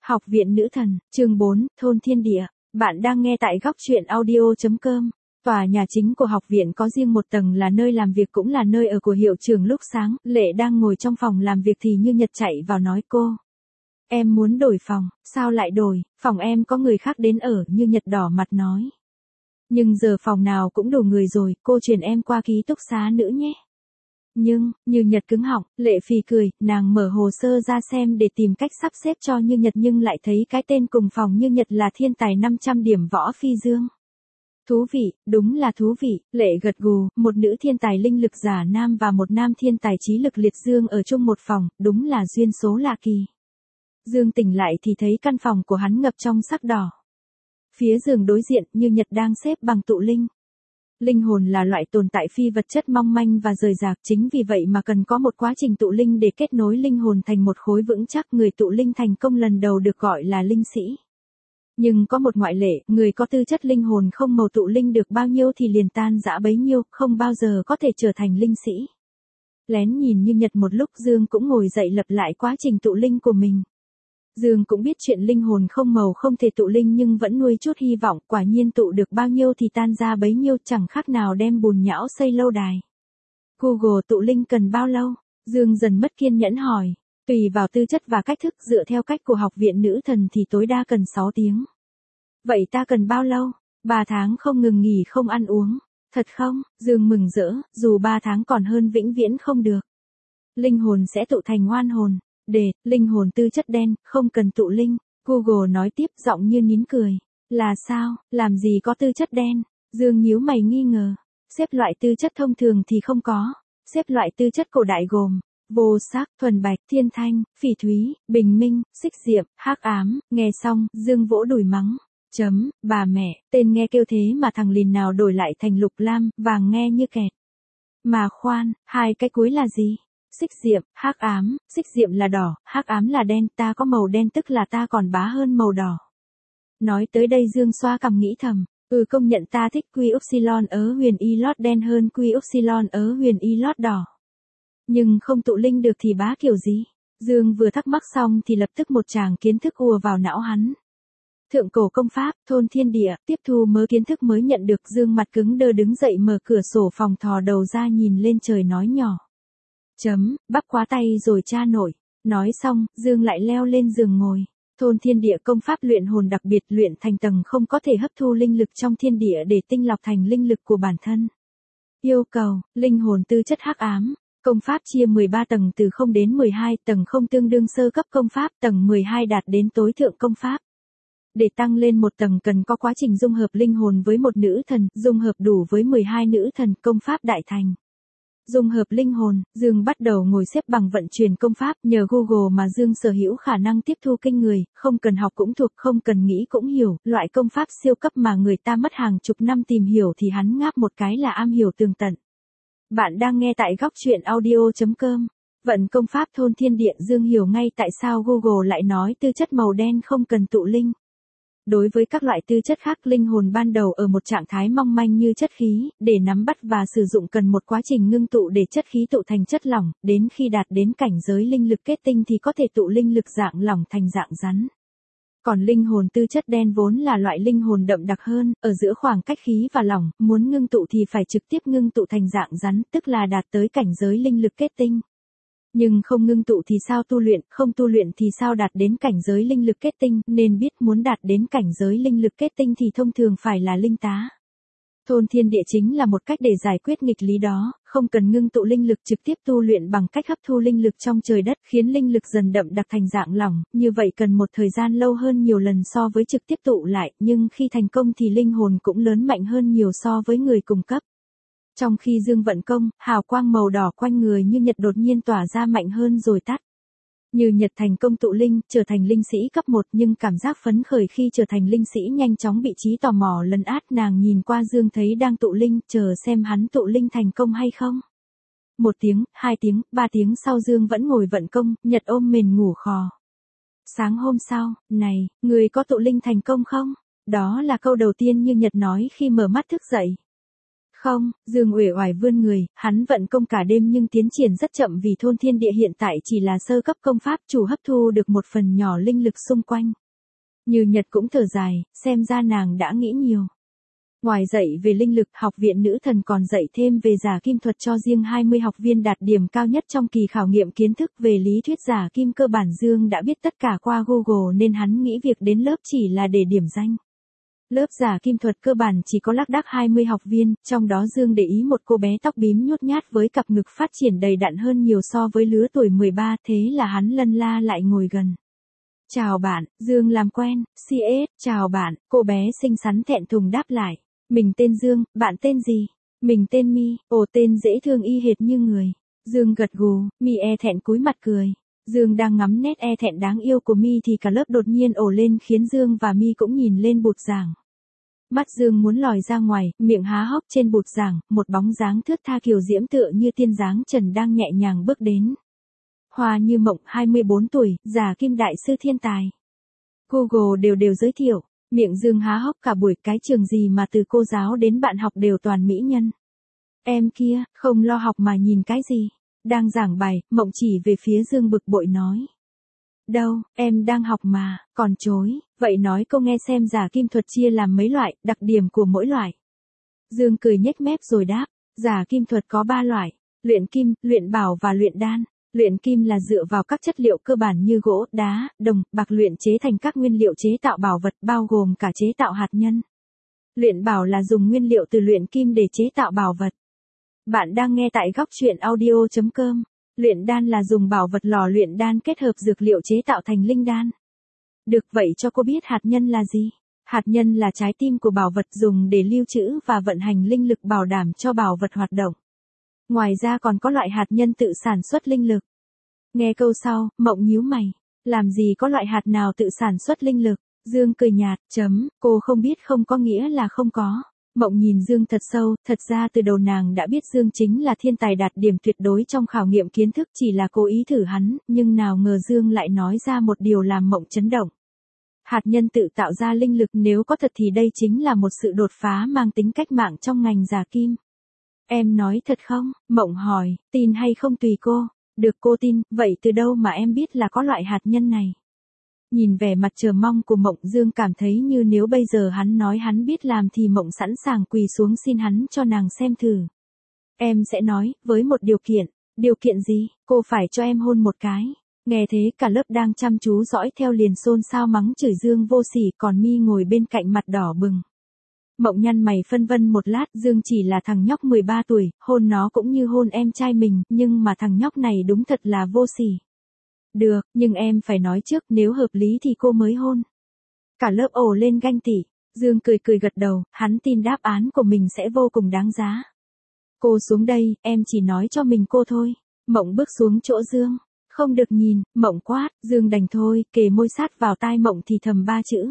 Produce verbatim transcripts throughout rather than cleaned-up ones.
Học viện Nữ Thần, chương bốn, Thôn Thiên Địa. Bạn đang nghe tại góc truyện audio chấm com. Tòa nhà chính của học viện có riêng một tầng là nơi làm việc cũng là nơi ở của hiệu trưởng. Lúc sáng, Lệ đang ngồi trong phòng làm việc thì Như Nhật chạy vào nói cô. Em muốn đổi phòng, sao lại đổi, phòng em có người khác đến ở, Như Nhật đỏ mặt nói. Nhưng giờ phòng nào cũng đủ người rồi, cô chuyển em qua ký túc xá nữ nhé. Nhưng, Như Nhật cứng họng, Lệ phì cười, nàng mở hồ sơ ra xem để tìm cách sắp xếp cho Như Nhật nhưng lại thấy cái tên cùng phòng Như Nhật là thiên tài năm trăm điểm võ phi dương. Thú vị, đúng là thú vị, Lệ gật gù, một nữ thiên tài linh lực giả nam và một nam thiên tài trí lực liệt dương ở chung một phòng, đúng là duyên số lạ kỳ. Dương tỉnh lại thì thấy căn phòng của hắn ngập trong sắc đỏ. Phía giường đối diện, Như Nhật đang xếp bằng tụ linh. Linh hồn là loại tồn tại phi vật chất mong manh và rời rạc, chính vì vậy mà cần có một quá trình tụ linh để kết nối linh hồn thành một khối vững chắc. Người tụ linh thành công lần đầu được gọi là linh sĩ. Nhưng có một ngoại lệ, người có tư chất linh hồn không màu tụ linh được bao nhiêu thì liền tan rã bấy nhiêu, không bao giờ có thể trở thành linh sĩ. Lén nhìn Như Nhật một lúc, Dương cũng ngồi dậy lặp lại quá trình tụ linh của mình. Dương cũng biết chuyện linh hồn không màu không thể tụ linh nhưng vẫn nuôi chút hy vọng, quả nhiên tụ được bao nhiêu thì tan ra bấy nhiêu, chẳng khác nào đem bùn nhão xây lâu đài. Google tụ linh cần bao lâu? Dương dần mất kiên nhẫn hỏi. Tùy vào tư chất và cách thức, dựa theo cách của học viện Nữ Thần thì tối đa cần sáu tiếng. Vậy ta cần bao lâu? ba tháng không ngừng nghỉ không ăn uống. Thật không? Dương mừng rỡ, dù ba tháng còn hơn vĩnh viễn không được. Linh hồn sẽ tụ thành oan hồn. Đề, linh hồn tư chất đen, không cần tụ linh. Google nói tiếp, giọng như nín cười. Là sao, làm gì có tư chất đen? Dương nhíu mày nghi ngờ. Xếp loại tư chất thông thường thì không có. Xếp loại tư chất cổ đại gồm vô sắc, thuần bạch, thiên thanh, phỉ thúy, bình minh, xích diệm, hắc ám. Nghe xong, Dương vỗ đùi mắng. Chấm, bà mẹ, tên nghe kêu thế mà thằng lìn nào đổi lại thành lục lam, vàng nghe như kẹt. Mà khoan, hai cái cuối là gì? Xích diệm, hắc ám, xích diệm là đỏ, hắc ám là đen, ta có màu đen tức là ta còn bá hơn màu đỏ. Nói tới đây Dương xoa cằm nghĩ thầm, ừ công nhận ta thích quy upsilon ớ huyền y lót đen hơn quy upsilon ớ huyền y lót đỏ. Nhưng không tụ linh được thì bá kiểu gì? Dương vừa thắc mắc xong thì lập tức một tràng kiến thức ùa vào não hắn. Thượng cổ công pháp, thôn thiên địa, tiếp thu mớ kiến thức mới nhận được. Dương mặt cứng đơ đứng dậy mở cửa sổ phòng thò đầu ra nhìn lên trời nói nhỏ. Chấm, bắp quá tay rồi cha nội. Nói xong, Dương lại leo lên giường ngồi. Thôn thiên địa công pháp luyện hồn đặc biệt, luyện thành tầng không có thể hấp thu linh lực trong thiên địa để tinh lọc thành linh lực của bản thân. Yêu cầu, linh hồn tư chất hắc ám. Công pháp chia mười ba tầng từ không đến mười hai, tầng không tương đương sơ cấp công pháp, tầng mười hai đạt đến tối thượng công pháp. Để tăng lên một tầng cần có quá trình dung hợp linh hồn với một nữ thần, dung hợp đủ với mười hai nữ thần, công pháp đại thành. Dung hợp linh hồn, Dương bắt đầu ngồi xếp bằng vận chuyển công pháp, nhờ Google mà Dương sở hữu khả năng tiếp thu kinh người, không cần học cũng thuộc, không cần nghĩ cũng hiểu, loại công pháp siêu cấp mà người ta mất hàng chục năm tìm hiểu thì hắn ngáp một cái là am hiểu tường tận. Bạn đang nghe tại góc truyện audio chấm com. Vận công pháp thôn thiên địa, Dương hiểu ngay tại sao Google lại nói tư chất màu đen không cần tụ linh. Đối với các loại tư chất khác, linh hồn ban đầu ở một trạng thái mong manh như chất khí, để nắm bắt và sử dụng cần một quá trình ngưng tụ để chất khí tụ thành chất lỏng, đến khi đạt đến cảnh giới linh lực kết tinh thì có thể tụ linh lực dạng lỏng thành dạng rắn. Còn linh hồn tư chất đen vốn là loại linh hồn đậm đặc hơn, ở giữa khoảng cách khí và lỏng, muốn ngưng tụ thì phải trực tiếp ngưng tụ thành dạng rắn, tức là đạt tới cảnh giới linh lực kết tinh. Nhưng không ngưng tụ thì sao tu luyện, không tu luyện thì sao đạt đến cảnh giới linh lực kết tinh, nên biết muốn đạt đến cảnh giới linh lực kết tinh thì thông thường phải là linh tá. Thôn thiên địa chính là một cách để giải quyết nghịch lý đó, không cần ngưng tụ linh lực, trực tiếp tu luyện bằng cách hấp thu linh lực trong trời đất, khiến linh lực dần đậm đặc thành dạng lỏng, như vậy cần một thời gian lâu hơn nhiều lần so với trực tiếp tụ lại, nhưng khi thành công thì linh hồn cũng lớn mạnh hơn nhiều so với người cùng cấp. Trong khi Dương vận công, hào quang màu đỏ quanh người Như Nhật đột nhiên tỏa ra mạnh hơn rồi tắt. Như Nhật thành công tụ linh, trở thành linh sĩ cấp một, nhưng cảm giác phấn khởi khi trở thành linh sĩ nhanh chóng bị trí tò mò lấn át. Nàng nhìn qua Dương thấy đang tụ linh, chờ xem hắn tụ linh thành công hay không. Một tiếng, hai tiếng, ba tiếng sau Dương vẫn ngồi vận công, Nhật ôm mền ngủ khò. Sáng hôm sau, này, người có tụ linh thành công không? Đó là câu đầu tiên Như Nhật nói khi mở mắt thức dậy. Không, Dương uể oải vươn người, hắn vận công cả đêm nhưng tiến triển rất chậm vì thôn thiên địa hiện tại chỉ là sơ cấp công pháp, chủ hấp thu được một phần nhỏ linh lực xung quanh. Như Nhật cũng thở dài, xem ra nàng đã nghĩ nhiều. Ngoài dạy về linh lực, học viện nữ thần còn dạy thêm về giả kim thuật cho riêng hai mươi học viên đạt điểm cao nhất trong kỳ khảo nghiệm kiến thức về lý thuyết giả kim cơ bản. Dương đã biết tất cả qua Google nên hắn nghĩ việc đến lớp chỉ là để điểm danh. Lớp giả kim thuật cơ bản chỉ có lác đác hai mươi học viên, trong đó Dương để ý một cô bé tóc bím nhút nhát với cặp ngực phát triển đầy đặn hơn nhiều so với lứa tuổi mười ba, thế là hắn lân la lại ngồi gần. Chào bạn, Dương làm quen, xê ét, chào bạn, cô bé xinh xắn thẹn thùng đáp lại. Mình tên Dương, bạn tên gì? Mình tên My, ồ tên dễ thương y hệt như người. Dương gật gù, My e thẹn cúi mặt cười. Dương đang ngắm nét e thẹn đáng yêu của My thì cả lớp đột nhiên ồ lên khiến Dương và My cũng nhìn lên bục giảng. Mắt Dương muốn lòi ra ngoài, miệng há hốc trên bục giảng, một bóng dáng thướt tha kiều diễm tựa như tiên dáng trần đang nhẹ nhàng bước đến. Hoa Như Mộng, hai mươi bốn tuổi, giả kim đại sư thiên tài. Google đều đều giới thiệu. Miệng Dương há hốc cả buổi, cái trường gì mà từ cô giáo đến bạn học đều toàn mỹ nhân. Em kia, không lo học mà nhìn cái gì? Đang giảng bài, Mộng chỉ về phía Dương bực bội nói. Đâu, em đang học mà, còn chối, vậy nói cô nghe xem giả kim thuật chia làm mấy loại, đặc điểm của mỗi loại. Dương cười nhếch mép rồi đáp, giả kim thuật có ba loại, luyện kim, luyện bảo và luyện đan. Luyện kim là dựa vào các chất liệu cơ bản như gỗ, đá, đồng, bạc luyện chế thành các nguyên liệu chế tạo bảo vật bao gồm cả chế tạo hạt nhân. Luyện bảo là dùng nguyên liệu từ luyện kim để chế tạo bảo vật. Bạn đang nghe tại góc truyện audio chấm com. Luyện đan là dùng bảo vật lò luyện đan kết hợp dược liệu chế tạo thành linh đan. Được, vậy cho cô biết hạt nhân là gì? Hạt nhân là trái tim của bảo vật dùng để lưu trữ và vận hành linh lực bảo đảm cho bảo vật hoạt động. Ngoài ra còn có loại hạt nhân tự sản xuất linh lực. Nghe câu sau, Mộng nhíu mày. Làm gì có loại hạt nào tự sản xuất linh lực? Dương cười nhạt, chấm, cô không biết không có nghĩa là không có. Mộng nhìn Dương thật sâu, thật ra từ đầu nàng đã biết Dương chính là thiên tài đạt điểm tuyệt đối trong khảo nghiệm kiến thức, chỉ là cố ý thử hắn, nhưng nào ngờ Dương lại nói ra một điều làm Mộng chấn động. Hạt nhân tự tạo ra linh lực, nếu có thật thì đây chính là một sự đột phá mang tính cách mạng trong ngành giả kim. Em nói thật không? Mộng hỏi, tin hay không tùy cô. Được, cô tin, vậy từ đâu mà em biết là có loại hạt nhân này? Nhìn vẻ mặt chờ mong của Mộng, Dương cảm thấy như nếu bây giờ hắn nói hắn biết làm thì Mộng sẵn sàng quỳ xuống xin hắn cho nàng xem thử. Em sẽ nói, với một điều kiện. Điều kiện gì? Cô phải cho em hôn một cái. Nghe thế cả lớp đang chăm chú dõi theo liền xôn xao mắng chửi Dương vô sỉ, còn My ngồi bên cạnh mặt đỏ bừng. Mộng nhăn mày phân vân một lát, Dương chỉ là thằng nhóc mười ba tuổi, hôn nó cũng như hôn em trai mình, nhưng mà thằng nhóc này đúng thật là vô sỉ. Được, nhưng em phải nói trước, nếu hợp lý thì cô mới hôn. Cả lớp ồ lên ganh tị. Dương cười cười gật đầu, hắn tin đáp án của mình sẽ vô cùng đáng giá. Cô xuống đây, em chỉ nói cho mình cô thôi. Mộng bước xuống chỗ Dương. Không được nhìn, Mộng quát, Dương đành thôi, kề môi sát vào tai Mộng thì thầm ba chữ.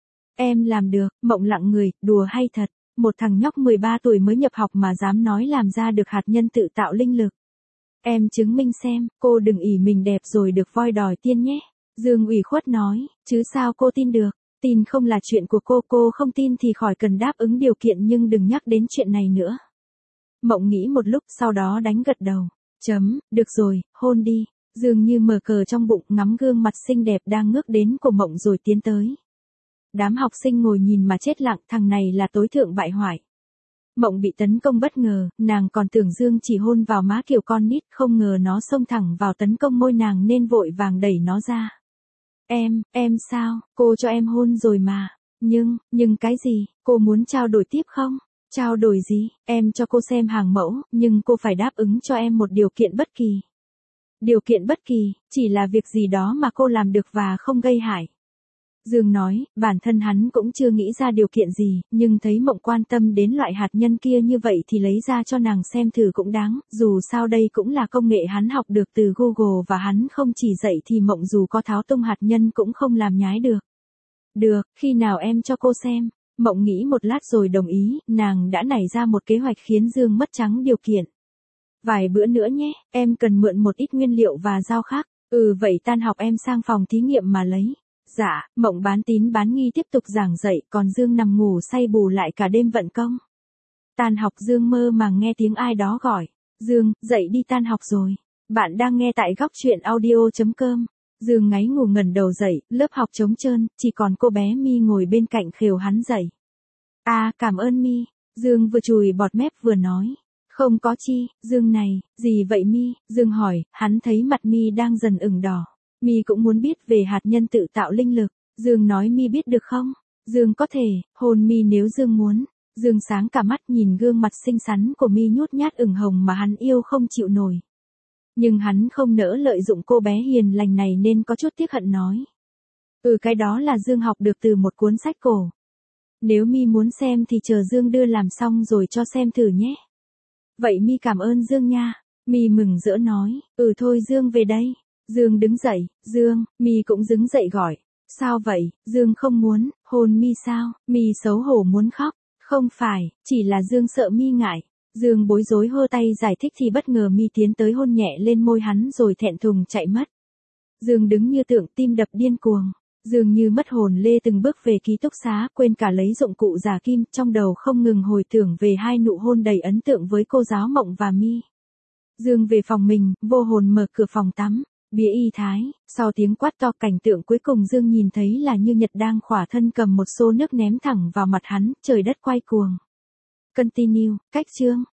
Em làm được. Mộng lặng người, đùa hay thật, một thằng nhóc mười ba tuổi mới nhập học mà dám nói làm ra được hạt nhân tự tạo linh lực. Em chứng minh xem, cô đừng ỷ mình đẹp rồi được voi đòi tiên nhé. Dương ủy khuất nói, chứ sao cô tin được, tin không là chuyện của cô, cô không tin thì khỏi cần đáp ứng điều kiện nhưng đừng nhắc đến chuyện này nữa. Mộng nghĩ một lúc sau đó đánh gật đầu, chấm, được rồi, hôn đi. Dương như mở cờ trong bụng, ngắm gương mặt xinh đẹp đang ngước đến của Mộng rồi tiến tới. Đám học sinh ngồi nhìn mà chết lặng, thằng này là tối thượng bại hoại. Mộng bị tấn công bất ngờ, nàng còn tưởng Dương chỉ hôn vào má kiểu con nít, không ngờ nó xông thẳng vào tấn công môi nàng nên vội vàng đẩy nó ra. Em, em sao, cô cho em hôn rồi mà. Nhưng, nhưng cái gì, cô muốn trao đổi tiếp không? Trao đổi gì, em cho cô xem hàng mẫu, nhưng cô phải đáp ứng cho em một điều kiện bất kỳ. Điều kiện bất kỳ, chỉ là việc gì đó mà cô làm được và không gây hại. Dương nói, bản thân hắn cũng chưa nghĩ ra điều kiện gì, nhưng thấy Mộng quan tâm đến loại hạt nhân kia như vậy thì lấy ra cho nàng xem thử cũng đáng, dù sao đây cũng là công nghệ hắn học được từ Google và hắn không chỉ dạy thì Mộng dù có tháo tung hạt nhân cũng không làm nhái được. Được, khi nào em cho cô xem? Mộng nghĩ một lát rồi đồng ý, nàng đã nảy ra một kế hoạch khiến Dương mất trắng điều kiện. Vài bữa nữa nhé, em cần mượn một ít nguyên liệu và dao khác. Ừ vậy tan học em sang phòng thí nghiệm mà lấy. Dạ, Mộng bán tín bán nghi tiếp tục giảng dạy, còn Dương nằm ngủ say bù lại cả đêm vận công. Tan học Dương mơ màng nghe tiếng ai đó gọi. Dương, dậy đi tan học rồi. Bạn đang nghe tại góc chuyện audio chấm com. Dương ngáy ngủ ngẩn đầu dậy, lớp học trống trơn, chỉ còn cô bé My ngồi bên cạnh khều hắn dậy. À, cảm ơn My. Dương vừa chùi bọt mép vừa nói. Không có chi, Dương này, gì vậy My? Dương hỏi, hắn thấy mặt My đang dần ửng đỏ. My cũng muốn biết về hạt nhân tự tạo linh lực. Dương nói My biết được không? Dương có thể, hôn My nếu Dương muốn. Dương sáng cả mắt nhìn gương mặt xinh xắn của My nhút nhát ửng hồng mà hắn yêu không chịu nổi. Nhưng hắn không nỡ lợi dụng cô bé hiền lành này nên có chút tiếc hận nói. Ừ, cái đó là Dương học được từ một cuốn sách cổ. Nếu My muốn xem thì chờ Dương đưa làm xong rồi cho xem thử nhé. Vậy My cảm ơn Dương nha. My mừng rỡ nói, ừ thôi Dương về đây. Dương đứng dậy, Dương, My cũng đứng dậy gọi. Sao vậy, Dương không muốn, hôn My sao? My xấu hổ muốn khóc. Không phải, chỉ là Dương sợ My ngại. Dương bối rối hơ tay giải thích thì bất ngờ My tiến tới hôn nhẹ lên môi hắn rồi thẹn thùng chạy mất. Dương đứng như tượng tim đập điên cuồng. Dương như mất hồn lê từng bước về ký túc xá, quên cả lấy dụng cụ giả kim, trong đầu không ngừng hồi tưởng về hai nụ hôn đầy ấn tượng với cô giáo Mộng và My. Dương về phòng mình, vô hồn mở cửa phòng tắm. Bía y thái, sau tiếng quát to cảnh tượng cuối cùng Dương nhìn thấy là Như Nhật đang khỏa thân cầm một xô nước ném thẳng vào mặt hắn, trời đất quay cuồng. Continue, cách chương.